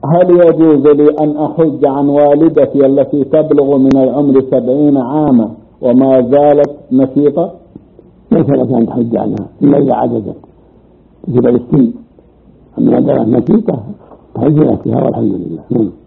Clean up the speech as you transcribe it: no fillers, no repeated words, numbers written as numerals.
هل يجوز لي أن أحج عن والدتي التي تبلغ من العمر 70 عاما وما زالت نشيطة؟ ليس لك أن تحج عنها إلا إذا عجزت تجب السن، أما إذا كانت نشيطة تحج نفسها والحمد لله.